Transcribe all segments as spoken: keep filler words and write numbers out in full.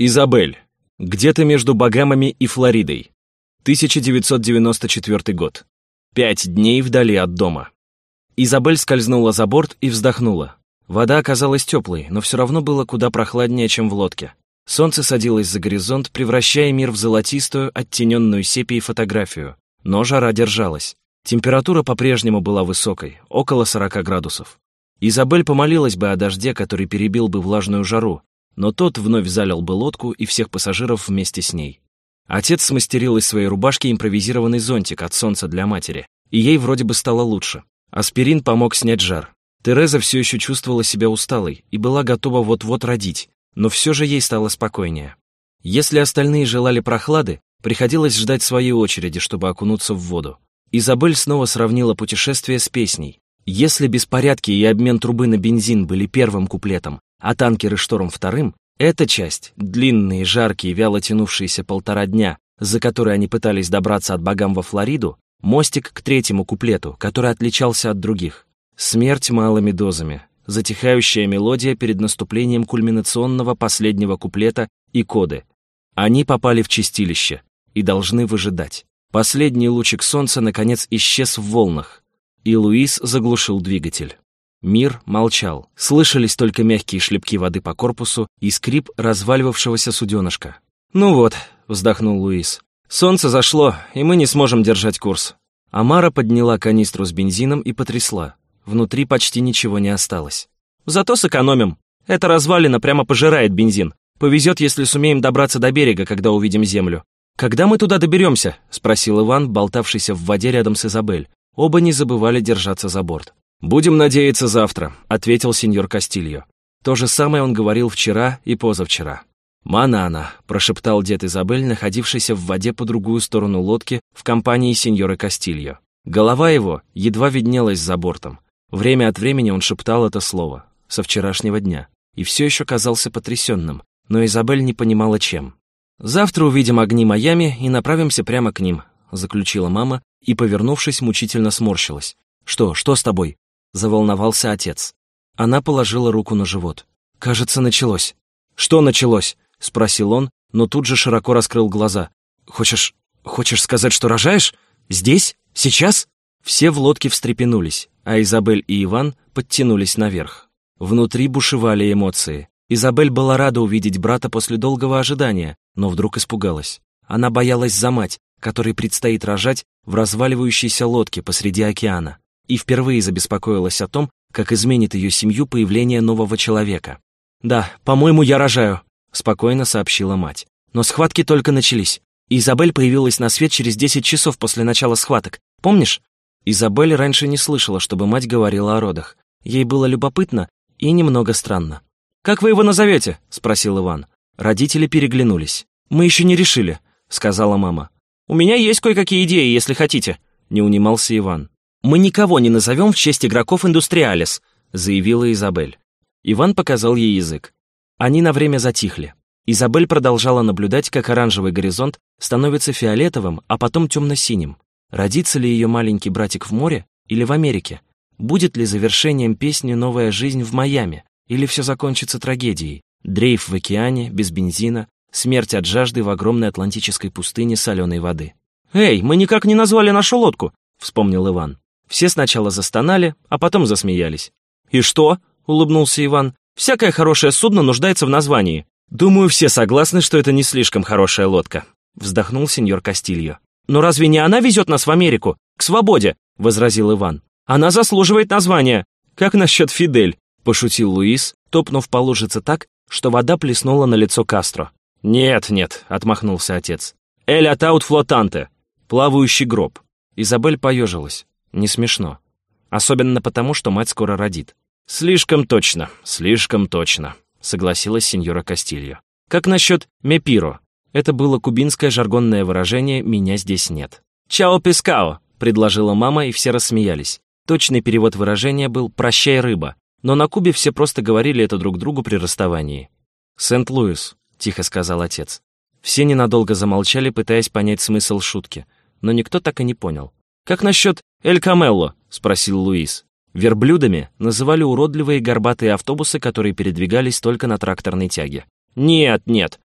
Изабель. Где-то между Багамами и Флоридой. тысяча девятьсот девяносто четвёртый год. Пять дней вдали от дома. Изабель скользнула за борт и вздохнула. Вода оказалась теплой, но все равно было куда прохладнее, чем в лодке. Солнце садилось за горизонт, превращая мир в золотистую, оттененную сепией фотографию. Но жара держалась. Температура по-прежнему была высокой, около сорока градусов. Изабель помолилась бы о дожде, который перебил бы влажную жару, но тот вновь залил бы лодку и всех пассажиров вместе с ней. Отец смастерил из своей рубашки импровизированный зонтик от солнца для матери, и ей вроде бы стало лучше. Аспирин помог снять жар. Тереза все еще чувствовала себя усталой и была готова вот-вот родить, но все же ей стало спокойнее. Если остальные желали прохлады, приходилось ждать своей очереди, чтобы окунуться в воду. Изабель снова сравнила путешествие с песней. Если беспорядки и обмен трубы на бензин были первым куплетом, а танкеры шторм вторым, эта часть, длинные, жаркие, вяло тянувшиеся полтора дня, за которые они пытались добраться от Багам во Флориду, мостик к третьему куплету, который отличался от других. Смерть малыми дозами, затихающая мелодия перед наступлением кульминационного последнего куплета и коды. Они попали в чистилище и должны выжидать. Последний лучик солнца наконец исчез в волнах, и Луис заглушил двигатель. Мир молчал, слышались только мягкие шлепки воды по корпусу и скрип разваливавшегося суденышка. «Ну вот», — вздохнул Луис, — «солнце зашло, и мы не сможем держать курс». Амара подняла канистру с бензином и потрясла. Внутри почти ничего не осталось. «Зато сэкономим. Эта развалина прямо пожирает бензин. Повезет, если сумеем добраться до берега, когда увидим землю». «Когда мы туда доберемся?» — спросил Иван, болтавшийся в воде рядом с Изабель. Оба не забывали держаться за борт. «Будем надеяться завтра», — ответил сеньор Кастильо. То же самое он говорил вчера и позавчера. «Манана», — прошептал дед Изабель, находившийся в воде по другую сторону лодки в компании сеньора Кастильо. Голова его едва виднелась за бортом. Время от времени он шептал это слово, со вчерашнего дня, и все еще казался потрясенным, но Изабель не понимала, чем. «Завтра увидим огни Майами и направимся прямо к ним», — заключила мама и, повернувшись, мучительно сморщилась. «Что, что с тобой?» — заволновался отец. Она положила руку на живот. «Кажется, началось». «Что началось?» — спросил он, но тут же широко раскрыл глаза. «Хочешь... хочешь сказать, что рожаешь? Здесь? Сейчас?» Все в лодке встрепенулись, а Изабель и Иван подтянулись наверх. Внутри бушевали эмоции. Изабель была рада увидеть брата после долгого ожидания, но вдруг испугалась. Она боялась за мать, которой предстоит рожать в разваливающейся лодке посреди океана, и впервые забеспокоилась о том, как изменит ее семью появление нового человека. «Да, по-моему, я рожаю», — спокойно сообщила мать. «Но схватки только начались. Изабель появилась на свет через десять часов после начала схваток. Помнишь?» Изабель раньше не слышала, чтобы мать говорила о родах. Ей было любопытно и немного странно. «Как вы его назовете?» — спросил Иван. Родители переглянулись. «Мы еще не решили», — сказала мама. «У меня есть кое-какие идеи, если хотите», — не унимался Иван. «Мы никого не назовем в честь игроков Индустриалис», — заявила Изабель. Иван показал ей язык. Они на время затихли. Изабель продолжала наблюдать, как оранжевый горизонт становится фиолетовым, а потом темно-синим. Родится ли ее маленький братик в море или в Америке? Будет ли завершением песни «Новая жизнь» в Майами? Или все закончится трагедией? Дрейф в океане, без бензина, смерть от жажды в огромной атлантической пустыне соленой воды. «Эй, мы никак не назвали нашу лодку», — вспомнил Иван. Все сначала застонали, а потом засмеялись. «И что?» — улыбнулся Иван. «Всякое хорошее судно нуждается в названии». «Думаю, все согласны, что это не слишком хорошая лодка», — вздохнул сеньор Кастильо. «Но разве не она везет нас в Америку? К свободе!» — возразил Иван. «Она заслуживает названия. Как насчет Фидель?» — пошутил Луис, топнув по лужице так, что вода плеснула на лицо Кастро. «Нет, нет», — отмахнулся отец. «Эль атаут флотанте» — плавающий гроб. Изабель поежилась. Не смешно. Особенно потому, что мать скоро родит. «Слишком точно, слишком точно», — согласилась сеньора Кастильо. «Как насчет мепиро?» Это было кубинское жаргонное выражение «меня здесь нет». «Чао пескао», — предложила мама, и все рассмеялись. Точный перевод выражения был «прощай, рыба», но на Кубе все просто говорили это друг другу при расставании. «Сент-Луис», — тихо сказал отец. Все ненадолго замолчали, пытаясь понять смысл шутки, но никто так и не понял. «Как насчет Эль Камелло?» — спросил Луис. Верблюдами называли уродливые горбатые автобусы, которые передвигались только на тракторной тяге. «Нет, нет»,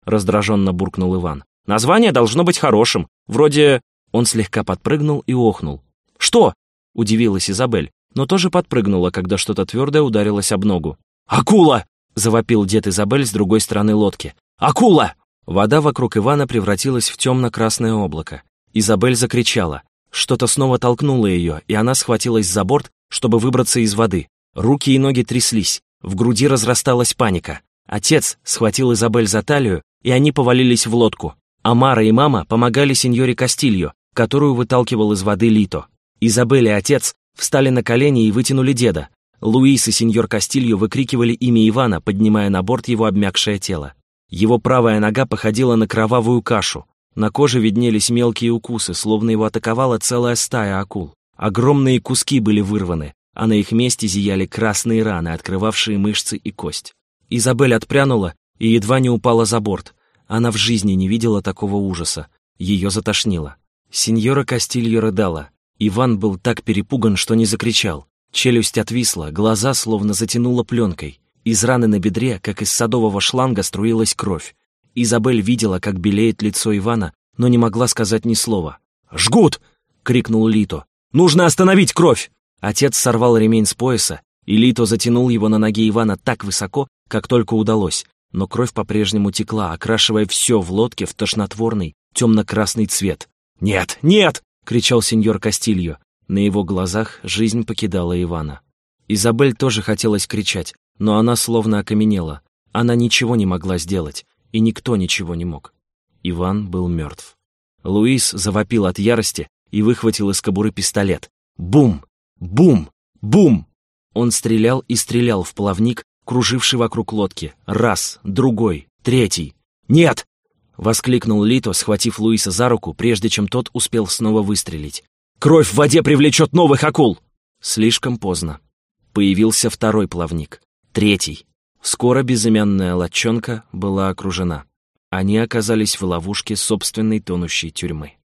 — раздраженно буркнул Иван. «Название должно быть хорошим, вроде...» Он слегка подпрыгнул и охнул. «Что?» — удивилась Изабель, но тоже подпрыгнула, когда что-то твердое ударилось об ногу. «Акула!» — завопил дед Изабель с другой стороны лодки. «Акула!» Вода вокруг Ивана превратилась в темно-красное облако. Изабель закричала. Что-то снова толкнуло ее, и она схватилась за борт, чтобы выбраться из воды. Руки и ноги тряслись, в груди разрасталась паника. Отец схватил Изабель за талию, и они повалились в лодку. Амара и мама помогали сеньоре Кастильо, которую выталкивал из воды Лито. Изабель и отец встали на колени и вытянули деда. Луис и сеньор Кастильо выкрикивали имя Ивана, поднимая на борт его обмякшее тело. Его правая нога походила на кровавую кашу. На коже виднелись мелкие укусы, словно его атаковала целая стая акул. Огромные куски были вырваны, а на их месте зияли красные раны, открывавшие мышцы и кость. Изабель отпрянула и едва не упала за борт. Она в жизни не видела такого ужаса. Ее затошнило. Сеньора Кастильо рыдала. Иван был так перепуган, что не закричал. Челюсть отвисла, глаза словно затянуло пленкой. Из раны на бедре, как из садового шланга, струилась кровь. Изабель видела, как белеет лицо Ивана, но не могла сказать ни слова. «Жгут!» — крикнул Лито. «Нужно остановить кровь!» Отец сорвал ремень с пояса, и Лито затянул его на ноге Ивана так высоко, как только удалось, но кровь по-прежнему текла, окрашивая все в лодке в тошнотворный, темно-красный цвет. «Нет, нет!» — кричал сеньор Кастильо. На его глазах жизнь покидала Ивана. Изабель тоже хотелось кричать, но она словно окаменела. Она ничего не могла сделать, и никто ничего не мог. Иван был мертв. Луис завопил от ярости и выхватил из кобуры пистолет. Бум! Бум! Бум! Он стрелял и стрелял в плавник, круживший вокруг лодки. Раз, другой, третий. «Нет!» — воскликнул Лито, схватив Луиса за руку, прежде чем тот успел снова выстрелить. «Кровь в воде привлечет новых акул!» Слишком поздно. Появился второй плавник. Третий. Скоро безымянная лодчонка была окружена. Они оказались в ловушке собственной тонущей тюрьмы.